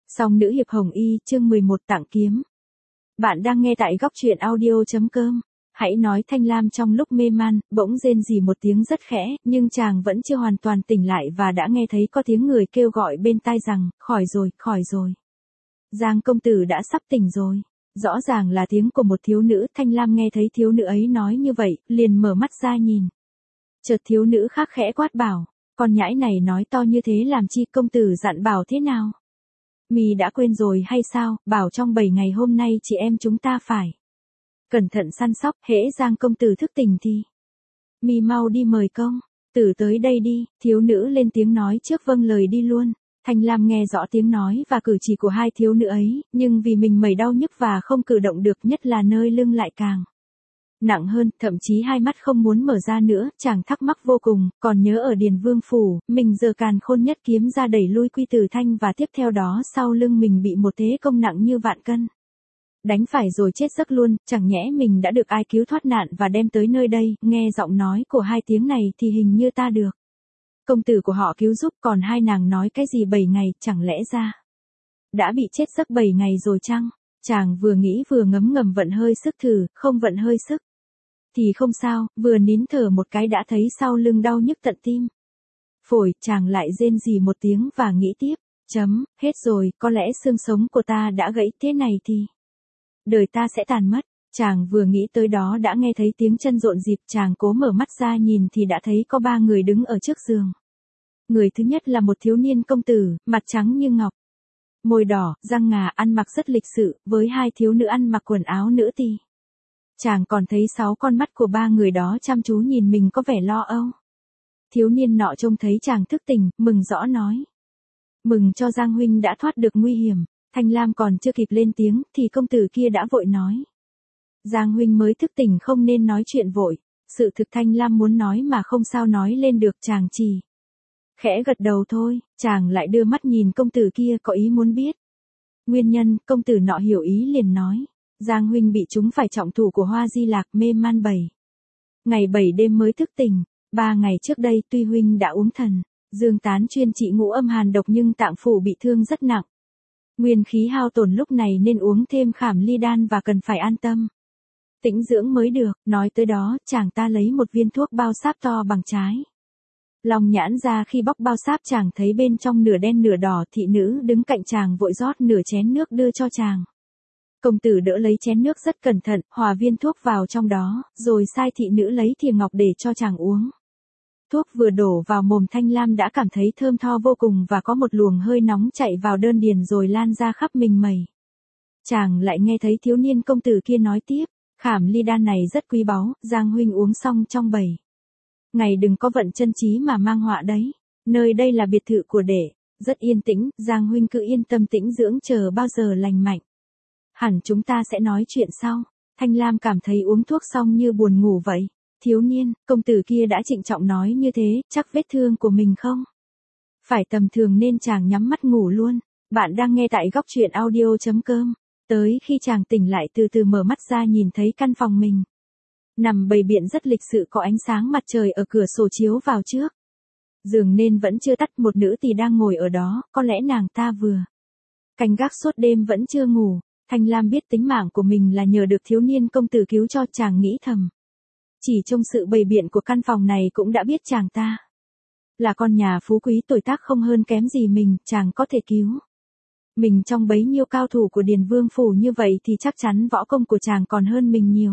Song nữ hiệp hồng y, chương 11 tặng kiếm. Bạn đang nghe tại góc truyện audio.com. Hãy nói Thanh Lam trong lúc mê man, bỗng rên rỉ một tiếng rất khẽ, nhưng chàng vẫn chưa hoàn toàn tỉnh lại và đã nghe thấy có tiếng người kêu gọi bên tai rằng, khỏi rồi, khỏi rồi. Giang công tử đã sắp tỉnh rồi. Rõ ràng là tiếng của một thiếu nữ, Thanh Lam nghe thấy thiếu nữ ấy nói như vậy, liền mở mắt ra nhìn. Chợt thiếu nữ khác khẽ quát bảo, con nhãi này nói to như thế làm chi, công tử dặn bảo thế nào? Mì đã quên rồi hay sao, bảo trong 7 ngày hôm nay chị em chúng ta phải cẩn thận săn sóc, hễ Giang công tử thức tỉnh thì mì mau đi mời công tử tới đây đi. Thiếu nữ lên tiếng nói trước vâng lời đi luôn. Thanh Lam nghe rõ tiếng nói và cử chỉ của hai thiếu nữ ấy, nhưng vì mình mẩy đau nhức và không cử động được, nhất là nơi lưng lại càng nặng hơn, thậm chí hai mắt không muốn mở ra nữa, chàng thắc mắc vô cùng, còn nhớ ở Điền Vương phủ, mình giờ càn khôn nhất kiếm ra đẩy lui Quy Tử Thanh và tiếp theo đó sau lưng mình bị một thế công nặng như vạn cân đánh phải rồi chết giấc luôn, chẳng nhẽ mình đã được ai cứu thoát nạn và đem tới nơi đây. Nghe giọng nói của hai tiếng này thì hình như ta được công tử của họ cứu giúp, còn hai nàng nói cái gì 7 ngày, chẳng lẽ ra đã bị chết giấc 7 ngày rồi chăng? Chàng vừa nghĩ vừa ngấm ngầm vận hơi sức thử, không vận hơi sức thì không sao, vừa nín thở một cái đã thấy sau lưng đau nhức tận tim phổi. Chàng lại rên rỉ một tiếng và nghĩ tiếp, hết rồi, có lẽ xương sống của ta đã gãy, thế này thì đời ta sẽ tàn mất. Chàng vừa nghĩ tới đó đã nghe thấy tiếng chân rộn rịp, chàng cố mở mắt ra nhìn thì đã thấy có 3 người đứng ở trước giường. Người thứ nhất là một thiếu niên công tử, mặt trắng như ngọc, môi đỏ, răng ngà, ăn mặc rất lịch sự, với hai thiếu nữ ăn mặc quần áo nữ ti. Chàng còn thấy 6 con mắt của 3 người đó chăm chú nhìn mình có vẻ lo âu. Thiếu niên nọ trông thấy chàng thức tỉnh, mừng rõ nói: mừng cho Giang huynh đã thoát được nguy hiểm. Thanh Lam còn chưa kịp lên tiếng, thì công tử kia đã vội nói: Giang huynh mới thức tỉnh không nên nói chuyện vội. Sự thực Thanh Lam muốn nói mà không sao nói lên được, chàng chỉ khẽ gật đầu thôi. Chàng lại đưa mắt nhìn công tử kia có ý muốn biết nguyên nhân. Công tử nọ hiểu ý liền nói: Giang huynh bị chúng phải trọng thủ của Hoa Di Lạc, mê man 7 ngày 7 đêm mới thức tỉnh. 3 ngày trước đây tuy huynh đã uống thần dương tán chuyên trị ngũ âm hàn độc nhưng tạng phủ bị thương rất nặng, nguyên khí hao tổn, lúc này nên uống thêm khảm ly đan và cần phải an tâm tĩnh dưỡng mới được. Nói tới đó, chàng ta lấy một viên thuốc bao sáp to bằng trái long nhãn ra, khi bóc bao sáp chàng thấy bên trong nửa đen nửa đỏ. Thị nữ đứng cạnh chàng vội rót nửa chén nước đưa cho chàng. Công tử đỡ lấy chén nước rất cẩn thận, hòa viên thuốc vào trong đó, rồi sai thị nữ lấy thìa ngọc để cho chàng uống. Thuốc vừa đổ vào mồm Thanh Lam đã cảm thấy thơm tho vô cùng và có một luồng hơi nóng chạy vào đơn điền rồi lan ra khắp mình mẩy. Chàng lại nghe thấy thiếu niên công tử kia nói tiếp: khảm ly đan này rất quý báu, Giang huynh uống xong trong 7 ngày đừng có vận chân trí mà mang họa đấy. Nơi đây là biệt thự của đệ, rất yên tĩnh, Giang huynh cứ yên tâm tĩnh dưỡng, chờ bao giờ lành mạnh hẳn chúng ta sẽ nói chuyện sau. Thanh Lam cảm thấy uống thuốc xong như buồn ngủ vậy. Thiếu niên công tử kia đã trịnh trọng nói như thế, chắc vết thương của mình không phải tầm thường nên chàng nhắm mắt ngủ luôn. Bạn đang nghe tại góc truyện audio.com. Tới khi chàng tỉnh lại từ từ mở mắt ra nhìn thấy căn phòng mình nằm bày biện rất lịch sự, có ánh sáng mặt trời ở cửa sổ chiếu vào trước giường nên vẫn chưa tắt. Một nữ tỳ đang ngồi ở đó, có lẽ nàng ta vừa canh gác suốt đêm vẫn chưa ngủ. Thanh Lam biết tính mạng của mình là nhờ được thiếu niên công tử cứu cho, chàng nghĩ thầm. Chỉ trong sự bày biện của căn phòng này cũng đã biết chàng ta là con nhà phú quý, tuổi tác không hơn kém gì mình, chàng có thể cứu mình trong bấy nhiêu cao thủ của Điền Vương phủ như vậy thì chắc chắn võ công của chàng còn hơn mình nhiều.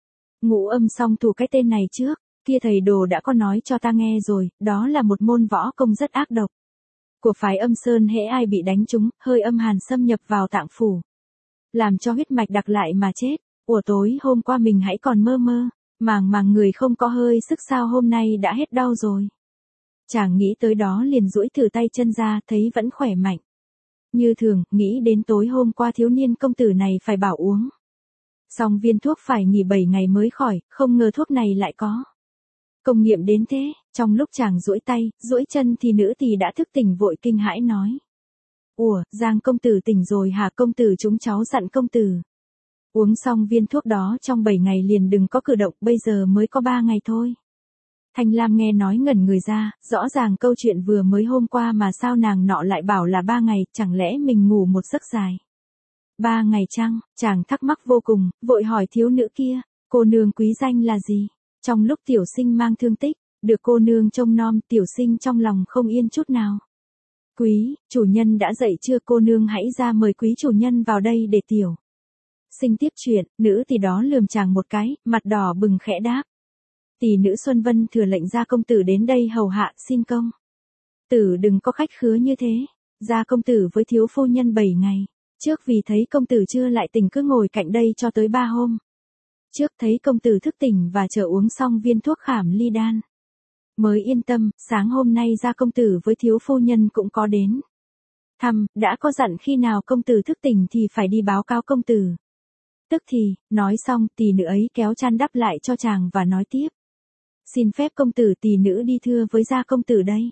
Ngũ âm song thủ, cái tên này trước kia thầy đồ đã có nói cho ta nghe rồi, đó là một môn võ công rất ác độc của phái Âm Sơn. Hễ ai bị đánh trúng, hơi âm hàn xâm nhập vào tạng phủ, làm cho huyết mạch đặc lại mà chết. Ủa, tối hôm qua mình hãy còn mơ mơ màng người không có hơi sức, sao hôm nay đã hết đau rồi? Chàng nghĩ tới đó liền duỗi thử tay chân ra, thấy vẫn khỏe mạnh như thường. Nghĩ đến tối hôm qua thiếu niên công tử này phải bảo uống xong viên thuốc phải nghỉ 7 ngày mới khỏi, không ngờ thuốc này lại có công nghiệm đến thế. Trong lúc chàng duỗi tay, duỗi chân thì nữ tỳ đã thức tỉnh, vội kinh hãi nói: ủa, Giang công tử tỉnh rồi hả? Công tử, chúng cháu dặn công tử uống xong viên thuốc đó trong 7 ngày liền đừng có cử động, bây giờ mới có 3 ngày thôi. Thanh Lam nghe nói ngẩn người ra, rõ ràng câu chuyện vừa mới hôm qua mà sao nàng nọ lại bảo là 3 ngày, chẳng lẽ mình ngủ một giấc dài. 3 ngày chăng, chàng thắc mắc vô cùng, vội hỏi thiếu nữ kia, cô nương quý danh là gì? Trong lúc tiểu sinh mang thương tích, được cô nương trông nom, tiểu sinh trong lòng không yên chút nào. Quý, chủ nhân đã dậy chưa, cô nương hãy ra mời quý chủ nhân vào đây để tiểu sinh tiếp chuyện. Nữ tỷ đó lườm chàng một cái, mặt đỏ bừng khẽ đáp. Tỷ nữ Xuân Vân thừa lệnh gia công tử đến đây hầu hạ, xin công tử đừng có khách khứa như thế. Gia công tử với thiếu phu nhân 7 ngày trước vì thấy công tử chưa lại tỉnh cứ ngồi cạnh đây cho tới 3 hôm. Trước thấy công tử thức tỉnh và chờ uống xong viên thuốc khảm ly đan mới yên tâm, sáng hôm nay gia công tử với thiếu phu nhân cũng có đến thăm, đã có dặn khi nào công tử thức tỉnh thì phải đi báo cáo công tử. Tức thì, nói xong, tỷ nữ ấy kéo chăn đắp lại cho chàng và nói tiếp. Xin phép công tử, tỷ nữ đi thưa với gia công tử đây.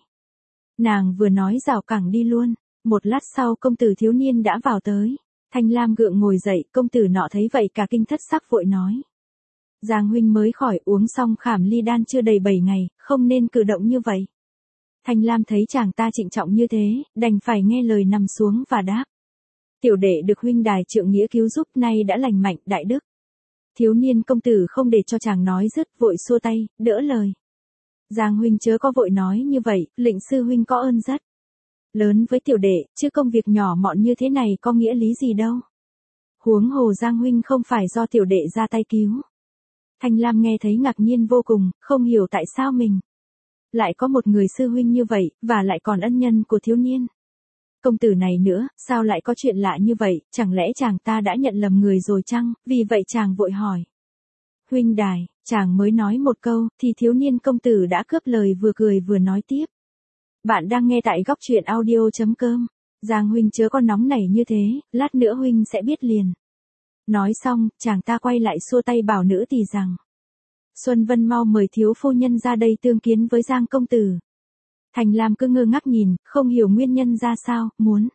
Nàng vừa nói rào cẳng đi luôn. Một lát sau công tử thiếu niên đã vào tới. Thanh Lam gượng ngồi dậy, công tử nọ thấy vậy cả kinh thất sắc vội nói. Giang huynh mới khỏi uống xong khảm ly đan chưa đầy 7 ngày, không nên cử động như vậy. Thanh Lam thấy chàng ta trịnh trọng như thế, đành phải nghe lời nằm xuống và đáp. Tiểu đệ được huynh đài trượng nghĩa cứu giúp, nay đã lành mạnh, đại đức. Thiếu niên công tử không để cho chàng nói dứt, vội xua tay, đỡ lời. Giang huynh chớ có vội nói như vậy, lệnh sư huynh có ơn rất lớn với tiểu đệ, chứ công việc nhỏ mọn như thế này có nghĩa lý gì đâu. Huống hồ Giang huynh không phải do tiểu đệ ra tay cứu. Thanh Lam nghe thấy ngạc nhiên vô cùng, không hiểu tại sao mình lại có một người sư huynh như vậy, và lại còn ân nhân của thiếu niên công tử này nữa, sao lại có chuyện lạ như vậy, chẳng lẽ chàng ta đã nhận lầm người rồi chăng? Vì vậy chàng vội hỏi. Huynh đài, chàng mới nói một câu, thì thiếu niên công tử đã cướp lời vừa cười vừa nói tiếp. Bạn đang nghe tại góc truyện audio.com. Giang huynh chớ có nóng nảy như thế, lát nữa huynh sẽ biết liền. Nói xong, chàng ta quay lại xua tay bảo nữ tỳ rằng. Xuân Vân mau mời thiếu phu nhân ra đây tương kiến với Giang công tử. Thành Lam cứ ngơ ngác nhìn, không hiểu nguyên nhân ra sao, muốn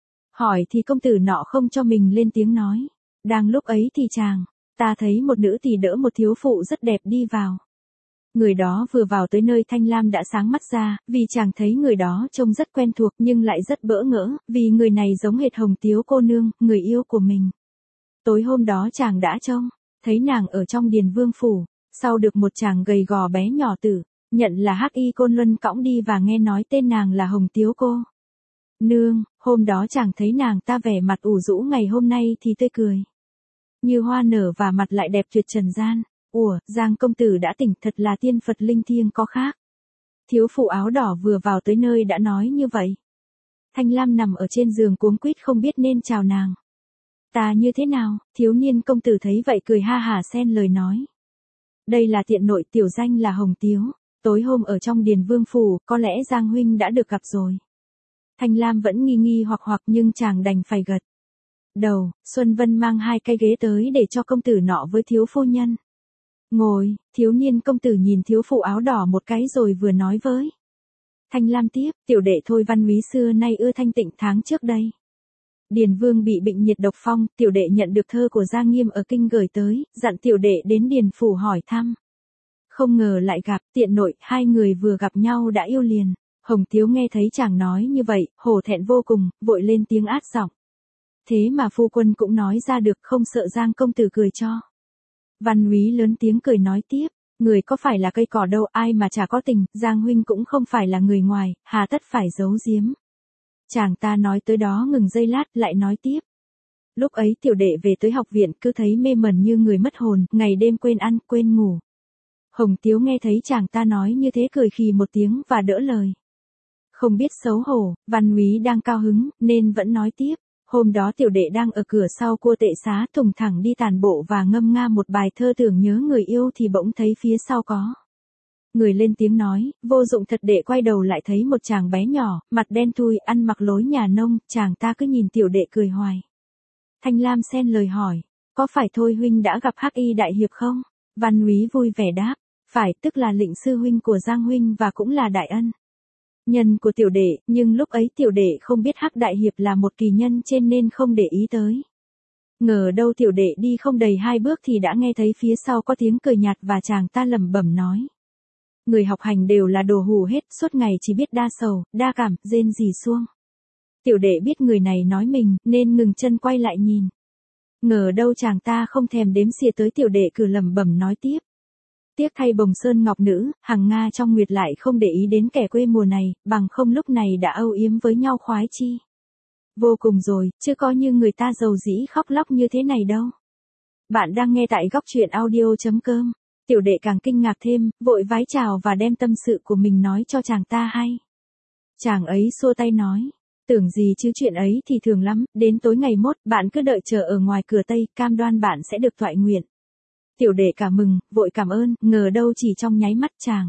hỏi thì công tử nọ không cho mình lên tiếng nói. Đang lúc ấy thì chàng ta thấy một nữ tỳ đỡ một thiếu phụ rất đẹp đi vào. Người đó vừa vào tới nơi Thanh Lam đã sáng mắt ra, vì chàng thấy người đó trông rất quen thuộc nhưng lại rất bỡ ngỡ, vì người này giống hệt Hồng Tiếu cô nương, người yêu của mình. Tối hôm đó chàng đã trông thấy nàng ở trong Điền Vương phủ, sau được một chàng gầy gò bé nhỏ tử nhận là Hắc Y Côn Luân cõng đi và nghe nói tên nàng là Hồng Tiếu cô nương. Hôm đó chàng thấy nàng ta vẻ mặt ủ rũ, ngày hôm nay thì tươi cười như hoa nở và mặt lại đẹp tuyệt trần gian. Ủa, Giang công tử đã tỉnh, thật là tiên Phật linh thiêng có khác. Thiếu phụ áo đỏ vừa vào tới nơi đã nói như vậy. Thanh Lam nằm ở trên giường cuống quýt không biết nên chào nàng ta như thế nào. Thiếu niên công tử thấy vậy cười ha hả xen lời nói. Đây là tiện nội, tiểu danh là Hồng Tiếu. Tối hôm ở trong Điền Vương phủ, có lẽ Giang huynh đã được gặp rồi. Thanh Lam vẫn nghi nghi hoặc nhưng chàng đành phải gật đầu. Xuân Vân mang 2 cái ghế tới để cho công tử nọ với thiếu phu nhân ngồi. Thiếu niên công tử nhìn thiếu phụ áo đỏ một cái rồi vừa nói với Thanh Lam tiếp, tiểu đệ Thôi Văn Úy xưa nay ưa thanh tịnh, tháng trước đây Điền Vương bị bệnh nhiệt độc phong, tiểu đệ nhận được thơ của Giang Nghiêm ở kinh gửi tới, dặn tiểu đệ đến Điền phủ hỏi thăm. Không ngờ lại gặp, tiện nội, 2 người vừa gặp nhau đã yêu liền. Hồng Tiếu nghe thấy chàng nói như vậy, hổ thẹn vô cùng, vội lên tiếng át giọng. Thế mà phu quân cũng nói ra được, không sợ Giang công tử cười cho. Văn Úy lớn tiếng cười nói tiếp, người có phải là cây cỏ đâu, ai mà chả có tình, Giang huynh cũng không phải là người ngoài, hà tất phải giấu giếm. Chàng ta nói tới đó ngừng giây lát, lại nói tiếp. Lúc ấy tiểu đệ về tới học viện cứ thấy mê mẩn như người mất hồn, ngày đêm quên ăn, quên ngủ. Hồng Tiếu nghe thấy chàng ta nói như thế cười khì một tiếng và đỡ lời. Không biết xấu hổ, Văn Úy đang cao hứng, nên vẫn nói tiếp. Hôm đó tiểu đệ đang ở cửa sau cua tệ xá thùng thẳng đi tàn bộ và ngâm nga một bài thơ tưởng nhớ người yêu thì bỗng thấy phía sau có người lên tiếng nói, vô dụng thật. Đệ quay đầu lại thấy một chàng bé nhỏ, mặt đen thui, ăn mặc lối nhà nông, chàng ta cứ nhìn tiểu đệ cười hoài. Thanh Lam xen lời hỏi, có phải Thôi huynh đã gặp Hắc Y đại hiệp không? Văn Úy vui vẻ đáp, phải, tức là lệnh sư huynh của Giang huynh và cũng là đại ân nhân của tiểu đệ, nhưng lúc ấy tiểu đệ không biết Hắc đại hiệp là một kỳ nhân trên nên không để ý tới. Ngờ đâu tiểu đệ đi không đầy 2 bước thì đã nghe thấy phía sau có tiếng cười nhạt và chàng ta lẩm bẩm nói. Người học hành đều là đồ hù hết, suốt ngày chỉ biết đa sầu, đa cảm, rên rỉ suông. Tiểu đệ biết người này nói mình, nên ngừng chân quay lại nhìn. Ngờ đâu chàng ta không thèm đếm xỉa tới tiểu đệ cứ lẩm bẩm nói tiếp. Tiếc thay bồng sơn ngọc nữ, hàng Nga trong nguyệt lại không để ý đến kẻ quê mùa này, bằng không lúc này đã âu yếm với nhau khoái chi. Vô cùng rồi, chứ có như người ta giàu dĩ khóc lóc như thế này đâu. Bạn đang nghe tại góc truyện audio.com. Tiểu đệ càng kinh ngạc thêm, vội vái chào và đem tâm sự của mình nói cho chàng ta hay. Chàng ấy xua tay nói, tưởng gì chứ chuyện ấy thì thường lắm, đến tối ngày mốt, bạn cứ đợi chờ ở ngoài cửa Tây, cam đoan bạn sẽ được thoại nguyện. Tiểu đệ cả mừng, vội cảm ơn, ngờ đâu chỉ trong nháy mắt chàng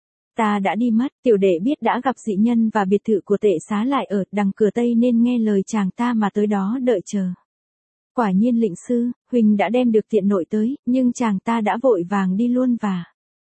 ta đã đi mất. Tiểu đệ biết đã gặp dị nhân và biệt thự của Tệ Xá lại ở đằng cửa Tây nên nghe lời chàng ta mà tới đó đợi chờ. Quả nhiên lệnh sư, huynh đã đem được tiện nội tới, nhưng chàng ta đã vội vàng đi luôn và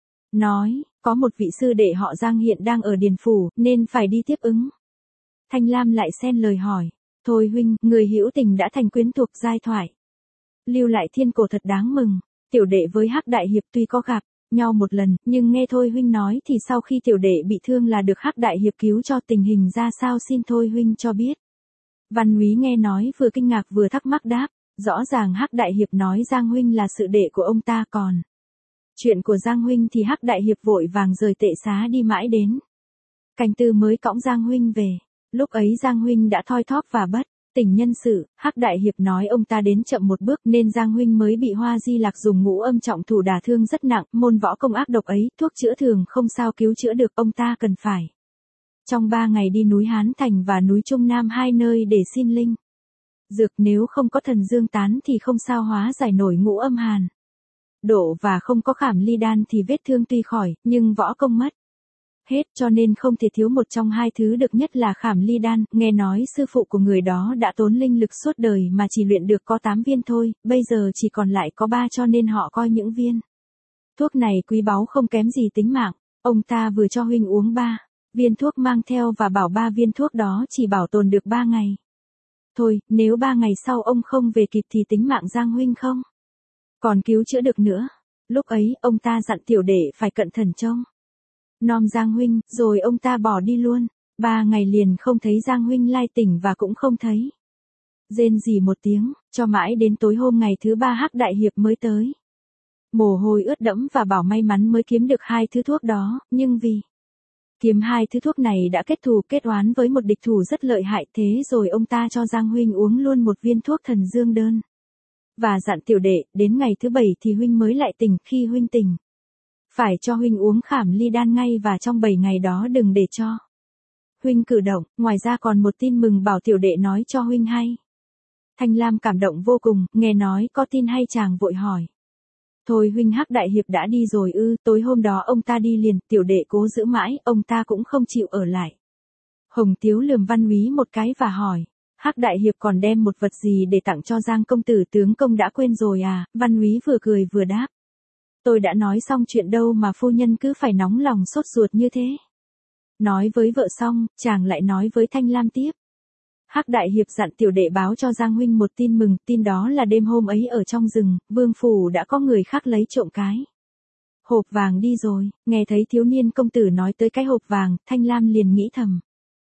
nói, có một vị sư đệ họ Giang hiện đang ở Điền Phủ, nên phải đi tiếp ứng. Thanh Lam lại xen lời hỏi, thôi huynh, người hữu tình đã thành quyến thuộc giai thoại. Lưu lại thiên cổ thật đáng mừng. Tiểu đệ với Hắc Đại Hiệp tuy có gặp nhau một lần, nhưng nghe Thôi huynh nói thì sau khi tiểu đệ bị thương là được Hắc Đại Hiệp cứu cho, tình hình ra sao xin Thôi huynh cho biết. Văn Úy nghe nói vừa kinh ngạc vừa thắc mắc đáp, rõ ràng Hắc Đại Hiệp nói Giang huynh là sự đệ của ông ta, còn chuyện của Giang huynh thì Hắc Đại Hiệp vội vàng rời Tệ Xá đi mãi đến canh tư mới cõng Giang huynh về. Lúc ấy Giang huynh đã thoi thóp và bất tỉnh nhân sự, Hắc Đại Hiệp nói ông ta đến chậm một bước nên Giang huynh mới bị Hoa Di Lạc dùng ngũ âm trọng thủ đả thương rất nặng, môn võ công ác độc ấy, thuốc chữa thường không sao cứu chữa được, ông ta cần phải trong 3 ngày đi núi Hán Thành và núi Trung Nam, 2 nơi để xin linh dược, nếu không có thần dương tán thì không sao hóa giải nổi ngũ âm hàn độ, và không có khảm ly đan thì vết thương tuy khỏi, nhưng võ công mất hết, cho nên không thể thiếu một trong hai thứ được, nhất là khảm ly đan. Nghe nói sư phụ của người đó đã tốn linh lực suốt đời mà chỉ luyện được có 8 viên thôi, bây giờ chỉ còn lại có 3, cho nên họ coi những viên thuốc này quý báu không kém gì tính mạng. Ông ta vừa cho huynh uống 3 viên thuốc mang theo và bảo 3 viên thuốc đó chỉ bảo tồn được 3 ngày. Thôi, nếu 3 ngày sau ông không về kịp thì tính mạng Giang huynh không còn cứu chữa được nữa. Lúc ấy, ông ta dặn tiểu đệ phải cẩn thận trông nom Giang huynh, rồi ông ta bỏ đi luôn. 3 ngày liền không thấy Giang huynh lai tỉnh và cũng không thấy rên rỉ một tiếng, cho mãi đến tối hôm ngày thứ 3 Hắc Đại Hiệp mới tới. Mồ hôi ướt đẫm và bảo may mắn mới kiếm được 2 thứ thuốc đó, nhưng vì kiếm 2 thứ thuốc này đã kết thù kết oán với một địch thủ rất lợi hại, thế rồi ông ta cho Giang huynh uống luôn một viên thuốc thần dương đơn. Và dặn tiểu đệ, đến ngày thứ 7 thì huynh mới lại tỉnh, khi huynh tỉnh phải cho huynh uống khảm ly đan ngay, và trong 7 ngày đó đừng để cho huynh cử động. Ngoài ra còn một tin mừng bảo tiểu đệ nói cho huynh hay. Thanh Lam cảm động vô cùng, nghe nói có tin hay chàng vội hỏi, thôi huynh, Hắc Đại Hiệp đã đi rồi ư? Tối hôm đó ông ta đi liền. Tiểu đệ cố giữ mãi, ông ta cũng không chịu ở lại. Hồng Tiếu lườm Văn Úy một cái và hỏi, Hắc Đại Hiệp còn đem một vật gì để tặng cho Giang công tử? Tướng công đã quên rồi à? Văn Úy vừa cười vừa đáp, tôi đã nói xong chuyện đâu mà phu nhân cứ phải nóng lòng sốt ruột như thế. Nói với vợ xong, chàng lại nói với Thanh Lam tiếp, Hắc Đại Hiệp dặn tiểu đệ báo cho Giang huynh một tin mừng, tin đó là đêm hôm ấy ở trong rừng, vương phủ đã có người khác lấy trộm cái hộp vàng đi rồi. Nghe thấy thiếu niên công tử nói tới cái hộp vàng, Thanh Lam liền nghĩ thầm.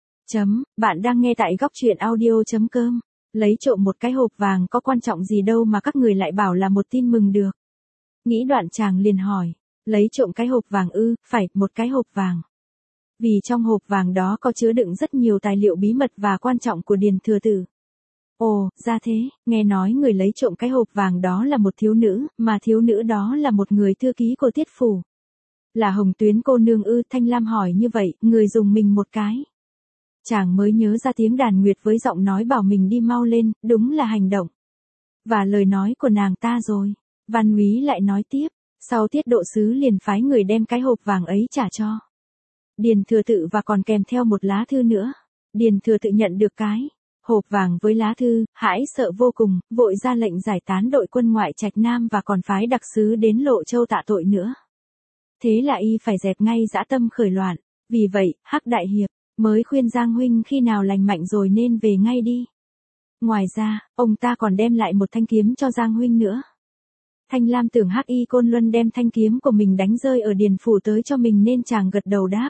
Bạn đang nghe tại góc truyện audio.com. Lấy trộm một cái hộp vàng có quan trọng gì đâu mà các người lại bảo là một tin mừng được. Nghĩ đoạn chàng liền hỏi, lấy trộm cái hộp vàng ư? Phải, một cái hộp vàng. Vì trong hộp vàng đó có chứa đựng rất nhiều tài liệu bí mật và quan trọng của Điền Thừa Tử. Ồ, ra thế, nghe nói người lấy trộm cái hộp vàng đó là một thiếu nữ, mà thiếu nữ đó là một người thư ký của Tiết Phủ. Là Hồng Tuyến cô nương ư? Thanh Lam hỏi như vậy, người dùng mình một cái. Chàng mới nhớ ra tiếng đàn nguyệt với giọng nói bảo mình đi mau lên, đúng là hành động và lời nói của nàng ta rồi. Văn Úy lại nói tiếp, sau Tiết độ sứ liền phái người đem cái hộp vàng ấy trả cho Điền Thừa Tự và còn kèm theo một lá thư nữa. Điền Thừa Tự nhận được cái hộp vàng với lá thư, hãi sợ vô cùng, vội ra lệnh giải tán đội quân ngoại Trạch Nam và còn phái đặc sứ đến Lộ Châu tạ tội nữa. Thế là y phải dẹp ngay dã tâm khởi loạn. Vì vậy, Hắc Đại Hiệp mới khuyên Giang huynh khi nào lành mạnh rồi nên về ngay đi. Ngoài ra, ông ta còn đem lại một thanh kiếm cho Giang huynh nữa. Thanh Lam tưởng Hắc Y Côn Luân đem thanh kiếm của mình đánh rơi ở điền phủ tới cho mình nên chàng gật đầu đáp.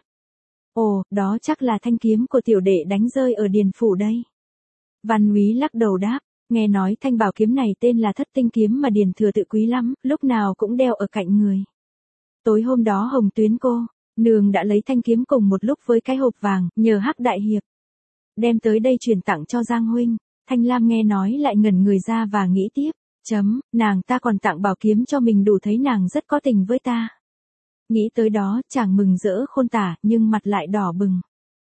Ồ, đó chắc là thanh kiếm của tiểu đệ đánh rơi ở điền phủ đây. Văn Úy lắc đầu đáp, nghe nói thanh bảo kiếm này tên là Thất Tinh kiếm mà điền thừa tự quý lắm, lúc nào cũng đeo ở cạnh người. Tối hôm đó Hồng Tuyến cô nương đã lấy thanh kiếm cùng một lúc với cái hộp vàng, nhờ Hắc đại hiệp đem tới đây truyền tặng cho Giang huynh. Thanh Lam nghe nói lại ngẩn người ra và nghĩ tiếp, nàng ta còn tặng bảo kiếm cho mình, đủ thấy nàng rất có tình với ta. Nghĩ tới đó, chàng mừng rỡ khôn tả, nhưng mặt lại đỏ bừng.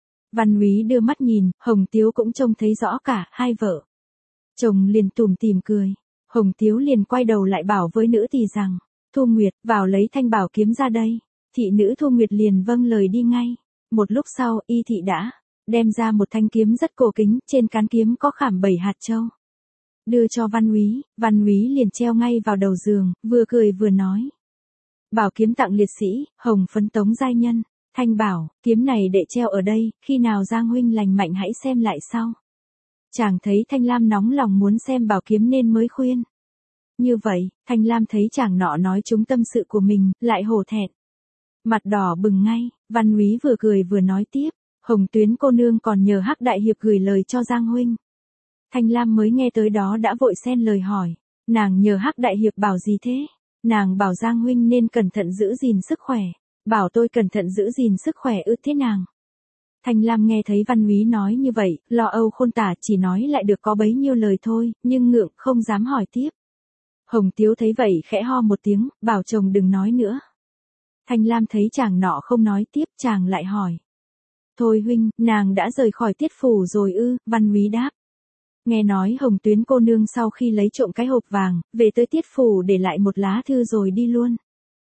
Văn Úy đưa mắt nhìn, Hồng Tiếu cũng trông thấy rõ cả, hai vợ chồng liền tủm tỉm cười. Hồng Tiếu liền quay đầu lại bảo với nữ tỳ rằng, Thu Nguyệt, vào lấy thanh bảo kiếm ra đây. Thị nữ Thu Nguyệt liền vâng lời đi ngay. Một lúc sau, y thị đã đem ra một thanh kiếm rất cổ kính, trên cán kiếm có khảm 7 hạt châu. Đưa cho Văn Úy liền treo ngay vào đầu giường, vừa cười vừa nói. Bảo kiếm tặng liệt sĩ, hồng phấn Tống giai nhân. Thanh bảo, kiếm này để treo ở đây, khi nào Giang huynh lành mạnh hãy xem lại sau. Chàng thấy Thanh Lam nóng lòng muốn xem bảo kiếm nên mới khuyên. Như vậy, Thanh Lam thấy chàng nọ nói trúng tâm sự của mình, lại hổ thẹn. Mặt đỏ bừng ngay, Văn Úy vừa cười vừa nói tiếp, Hồng Tuyến cô nương còn nhờ Hắc đại hiệp gửi lời cho Giang huynh. Thanh Lam mới nghe tới đó đã vội xen lời hỏi, nàng nhờ Hắc đại hiệp bảo gì thế? Nàng bảo Giang huynh nên cẩn thận giữ gìn sức khỏe, bảo tôi cẩn thận giữ gìn sức khỏe thế nàng. Thanh Lam nghe thấy Văn Úy nói như vậy, lo âu khôn tả, chỉ nói lại được có bấy nhiêu lời thôi, nhưng ngượng không dám hỏi tiếp. Hồng Tiếu thấy vậy khẽ ho một tiếng, bảo chồng đừng nói nữa. Thanh Lam thấy chàng nọ không nói tiếp, chàng lại hỏi. Thôi huynh, nàng đã rời khỏi Tiết phủ rồi ư? Văn Úy đáp. Nghe nói Hồng Tuyến cô nương sau khi lấy trộm cái hộp vàng, về tới Tiết phủ để lại một lá thư rồi đi luôn.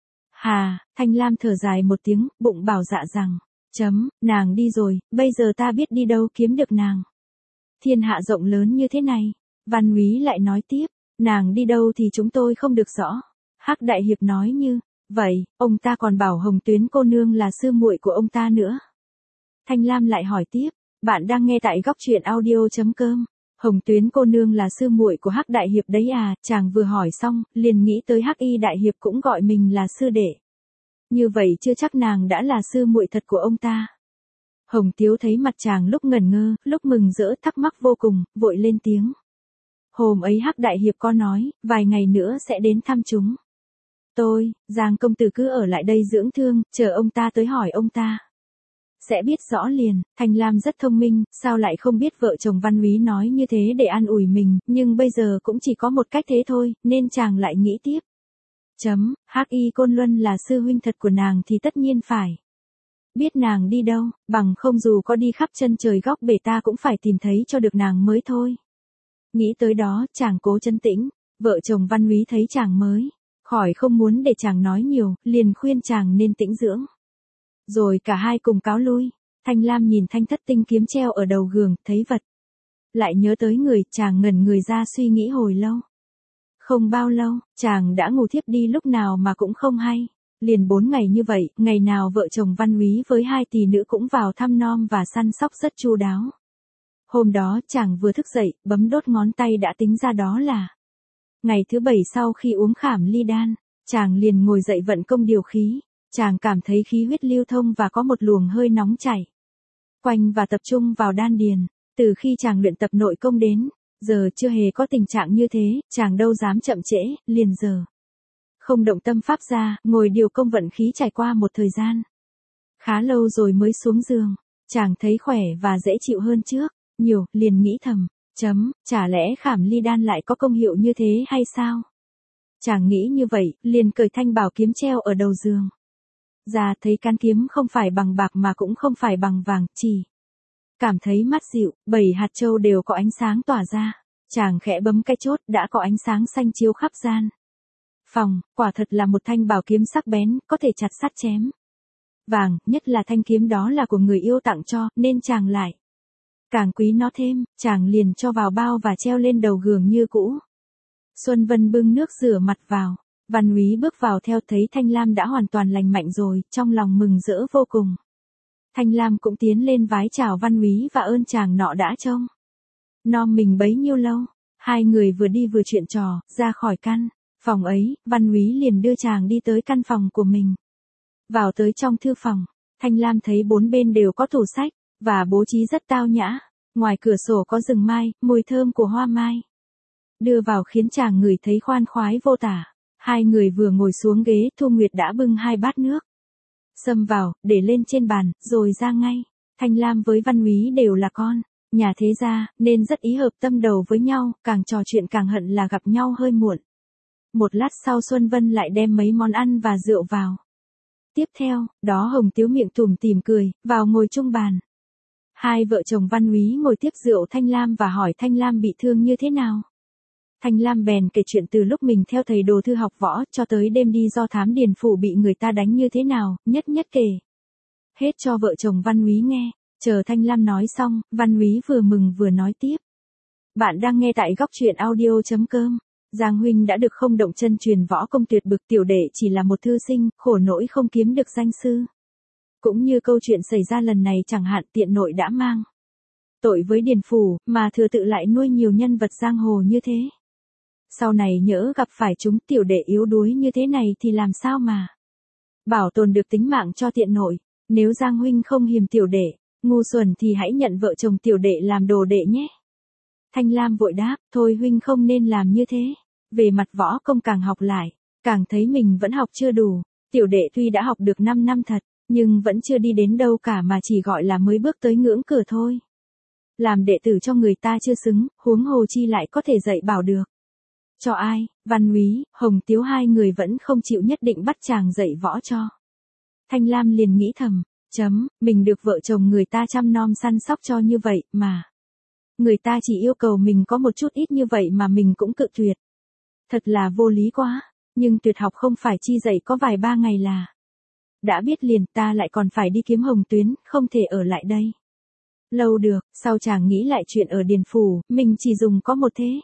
Hà, Thanh Lam thở dài một tiếng, bụng bảo dạ rằng, nàng đi rồi, bây giờ ta biết đi đâu kiếm được nàng. Thiên hạ rộng lớn như thế này. Văn Úy lại nói tiếp, nàng đi đâu thì chúng tôi không được rõ. Hắc đại hiệp nói như vậy, ông ta còn bảo Hồng Tuyến cô nương là sư muội của ông ta nữa. Thanh Lam lại hỏi tiếp, bạn đang nghe tại goctruyện.audio.com. Hồng Tuyến cô nương là sư muội của Hắc đại hiệp đấy à? Chàng vừa hỏi xong, liền nghĩ tới Hắc Y đại hiệp cũng gọi mình là sư đệ. Như vậy chưa chắc nàng đã là sư muội thật của ông ta. Hồng Tiếu thấy mặt chàng lúc ngẩn ngơ, lúc mừng rỡ, thắc mắc vô cùng, vội lên tiếng. Hôm ấy Hắc đại hiệp có nói, vài ngày nữa sẽ đến thăm chúng. Giang công tử cứ ở lại đây dưỡng thương, chờ ông ta tới hỏi ông ta. Sẽ biết rõ liền. Thanh Lam rất thông minh, sao lại không biết vợ chồng Văn Úy nói như thế để an ủi mình, nhưng bây giờ cũng chỉ có một cách thế thôi, nên chàng lại nghĩ tiếp. Hắc Y Côn Luân là sư huynh thật của nàng thì tất nhiên phải biết nàng đi đâu, bằng không dù có đi khắp chân trời góc bể ta cũng phải tìm thấy cho được nàng mới thôi. Nghĩ tới đó, chàng cố trấn tĩnh, vợ chồng Văn Úy thấy chàng mới khỏi không muốn để chàng nói nhiều, liền khuyên chàng nên tĩnh dưỡng. Rồi cả hai cùng cáo lui. Thanh Lam nhìn thanh thất tinh kiếm treo ở đầu giường, thấy vật lại nhớ tới người, chàng ngẩn người ra suy nghĩ hồi lâu. Không bao lâu, chàng đã ngủ thiếp đi lúc nào mà cũng không hay. Liền 4 ngày như vậy, ngày nào vợ chồng Văn Úy với 2 tỷ nữ cũng vào thăm nom và săn sóc rất chu đáo. Hôm đó chàng vừa thức dậy, bấm đốt ngón tay đã tính ra đó là ngày thứ 7 sau khi uống khảm ly đan. Chàng liền ngồi dậy vận công điều khí. Chàng cảm thấy khí huyết lưu thông và có một luồng hơi nóng chảy quanh và tập trung vào đan điền. Từ khi chàng luyện tập nội công đến giờ chưa hề có tình trạng như thế, chàng đâu dám chậm trễ, liền giờ không động tâm pháp ra, ngồi điều công vận khí trải qua một thời gian khá lâu rồi mới xuống giường. Chàng thấy khỏe và dễ chịu hơn trước nhiều, liền nghĩ thầm, chả lẽ khảm ly đan lại có công hiệu như thế hay sao? Chàng nghĩ như vậy, liền cởi thanh bảo kiếm treo ở đầu giường ra, thấy cán kiếm không phải bằng bạc mà cũng không phải bằng vàng, chỉ cảm thấy mát dịu, 7 hạt châu đều có ánh sáng tỏa ra. Chàng khẽ bấm cái chốt, đã có ánh sáng xanh chiếu khắp gian phòng, quả thật là một thanh bảo kiếm sắc bén, có thể chặt sắt chém vàng, nhất là thanh kiếm đó là của người yêu tặng cho, nên chàng lại càng quý nó thêm. Chàng liền cho vào bao và treo lên đầu giường như cũ. Xuân Vân bưng nước rửa mặt vào. Văn Úy bước vào theo, thấy Thanh Lam đã hoàn toàn lành mạnh rồi, trong lòng mừng rỡ vô cùng. Thanh Lam cũng tiến lên vái chào Văn Úy và ơn chàng nọ đã trông nom mình bấy nhiêu lâu. Hai người vừa đi vừa chuyện trò, ra khỏi căn Phòng ấy, Văn Úy liền đưa chàng đi tới căn phòng của mình. Vào tới trong thư phòng, Thanh Lam thấy bốn bên đều có tủ sách, và bố trí rất tao nhã. Ngoài cửa sổ có rừng mai, mùi thơm của hoa mai. Đưa vào khiến chàng ngửi thấy khoan khoái vô tả. Hai người vừa ngồi xuống ghế, Thu Nguyệt đã bưng 2 bát nước. Xâm vào, để lên trên bàn, rồi ra ngay. Thanh Lam với Văn Úy đều là con nhà thế gia, nên rất ý hợp tâm đầu với nhau, càng trò chuyện càng hận là gặp nhau hơi muộn. Một lát sau Xuân Vân lại đem mấy món ăn và rượu vào. Tiếp theo, đó Hồng Tiếu miệng tủm tỉm cười, vào ngồi chung bàn. Hai vợ chồng Văn Úy ngồi tiếp rượu Thanh Lam và hỏi Thanh Lam bị thương như thế nào. Thanh Lam bèn kể chuyện từ lúc mình theo thầy đồ thư học võ cho tới đêm đi do thám điền phủ bị người ta đánh như thế nào, nhất nhất kể. Hết cho vợ chồng Văn Úy nghe, chờ Thanh Lam nói xong, Văn Úy vừa mừng vừa nói tiếp. Bạn đang nghe tại góc truyện audio.com. Giang huynh đã được không động chân truyền võ công tuyệt bực, tiểu đệ chỉ là một thư sinh, khổ nỗi không kiếm được danh sư. Cũng như câu chuyện xảy ra lần này chẳng hạn, tiện nội đã mang tội với điền phủ, mà thừa tự lại nuôi nhiều nhân vật giang hồ như thế. Sau này nhỡ gặp phải chúng, tiểu đệ yếu đuối như thế này thì làm sao mà bảo tồn được tính mạng cho tiện nội. Nếu Giang huynh không hiềm tiểu đệ ngu xuẩn thì hãy nhận vợ chồng tiểu đệ làm đồ đệ nhé. Thanh Lam vội đáp, thôi huynh không nên làm như thế. Về mặt võ công càng học lại, càng thấy mình vẫn học chưa đủ. Tiểu đệ tuy đã học được 5 năm thật, nhưng vẫn chưa đi đến đâu cả, mà chỉ gọi là mới bước tới ngưỡng cửa thôi. Làm đệ tử cho người ta chưa xứng, huống hồ chi lại có thể dạy bảo được cho ai. Văn Úy, Hồng Tiếu hai người vẫn không chịu, nhất định bắt chàng dạy võ cho. Thanh Lam liền nghĩ thầm, mình được vợ chồng người ta chăm nom săn sóc cho như vậy mà người ta chỉ yêu cầu mình có một chút ít như vậy mà mình cũng cự tuyệt. Thật là vô lý quá. Nhưng tuyệt học không phải chi dạy có vài ba ngày là đã biết liền, ta lại còn phải đi kiếm Hồng Tuyến, không thể ở lại đây lâu được. Sau chàng nghĩ lại chuyện ở điền phủ, mình chỉ dùng có một thế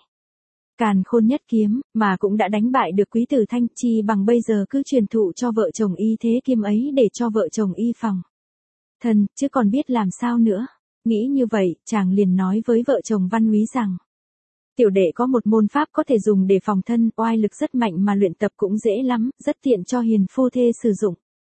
Càn Khôn Nhất Kiếm, mà cũng đã đánh bại được Quý Tử Thanh, chi bằng bây giờ cứ truyền thụ cho vợ chồng y thế kiếm ấy để cho vợ chồng y phòng thân, chứ còn biết làm sao nữa. Nghĩ như vậy, chàng liền nói với vợ chồng Văn Úy rằng, tiểu đệ có một môn pháp có thể dùng để phòng thân, oai lực rất mạnh mà luyện tập cũng dễ lắm, rất tiện cho hiền phu thê sử dụng.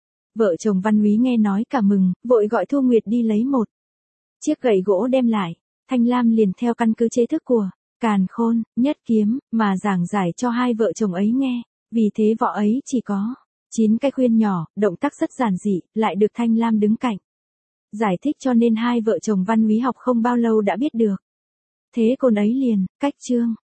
Vợ chồng Văn Úy nghe nói cả mừng, vội gọi Thu Nguyệt đi lấy một chiếc gậy gỗ đem lại. Thanh Lam liền theo căn cứ chế thức của Càn Khôn Nhất Kiếm mà giảng giải cho hai vợ chồng ấy nghe. Vì thế võ ấy chỉ có 9 cái khuyên nhỏ, động tác rất giản dị, lại được Thanh Lam đứng cạnh giải thích, cho nên hai vợ chồng Văn Úy học không bao lâu đã biết được. Thế côn ấy liền cách chương.